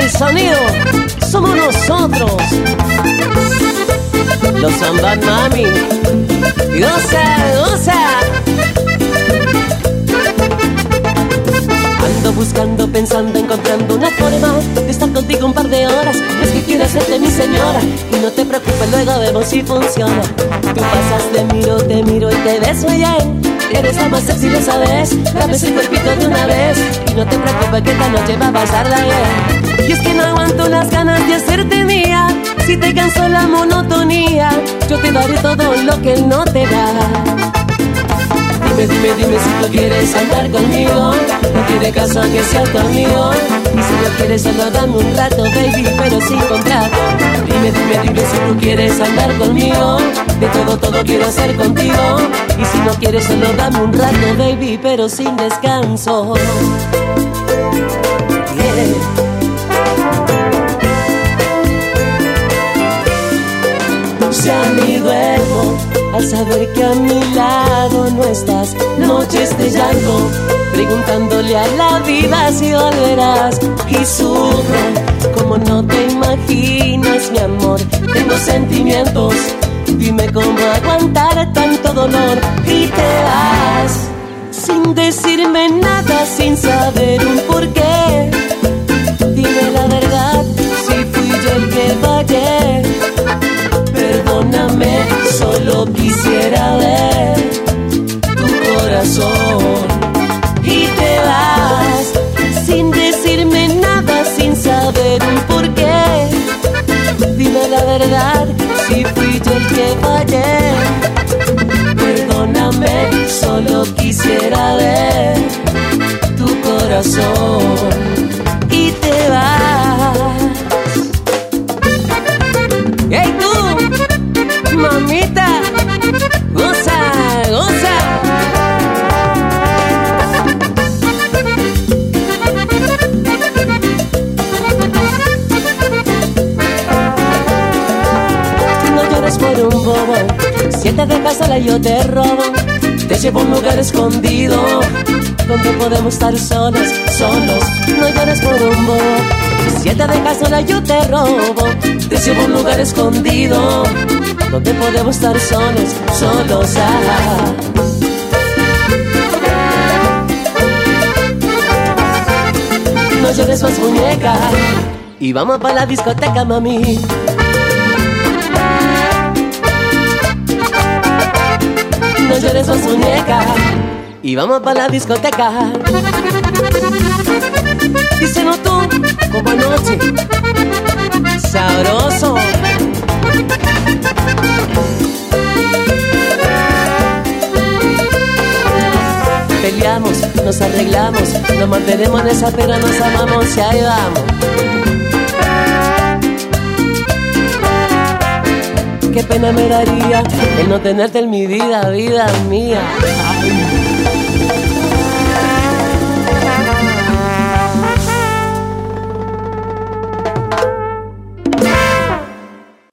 el sonido somos nosotros, los Zombat Mami. Goza, goza. Ando buscando, pensando, encontrando una forma de estar contigo un par de horas. Es que quiero hacerte mi señora y no te preocupes, luego vemos si funciona. Tú pasas, te miro y te beso bien. Eres la más sexy, lo sabes. Dame ese cuerpito de una vez y no te preocupes que esta noche va a pasarla bien. Y es que no aguanto las ganas de hacerte mía. Si te cansó la monotonía, yo te daré todo lo que él no te da. Dime si tú quieres andar conmigo. No tiene caso que sea tu amigo. Y si no quieres solo dame un rato, baby, pero sin contrato. Dime si tú quieres andar conmigo. De todo quiero hacer contigo. Y si no quieres solo dame un rato, baby, pero sin descanso. Yeah. Ya ni duermo al saber que a mi lado no estás. Noches de llanto, preguntándole a la vida si volverás. Y sufro como no te imaginas, mi amor. Tengo sentimientos, dime cómo aguantar tanto dolor. Y te vas sin decirme nada, sin saber un porqué. Dime la verdad, si fui yo el que fallé. Perdóname, solo quisiera ver tu corazón. Y te vas sin decirme nada, sin saber un porqué. Dime la verdad, si fui yo el que fallé. Perdóname, solo quisiera ver tu corazón. Y te vas. ¡Hey tú! Mamita, goza, goza. No llores por un bobo, si te dejas sola yo te robo. Te llevo a un lugar escondido, donde podemos estar solos, solos. No llores por un bobo, si te dejas sola yo te robo. Te llevo a un lugar escondido, donde podemos estar solos, solos. Ah. No llores más, muñeca, y vamos pa' la discoteca, mami. No llores más, muñeca, y vamos pa' la discoteca. Díselo tú, como anoche, sabroso. Peleamos, nos arreglamos, nos mantenemos en esa pena, nos amamos y ahí vamos. Qué pena me daría el no tenerte en mi vida, vida mía. Ay.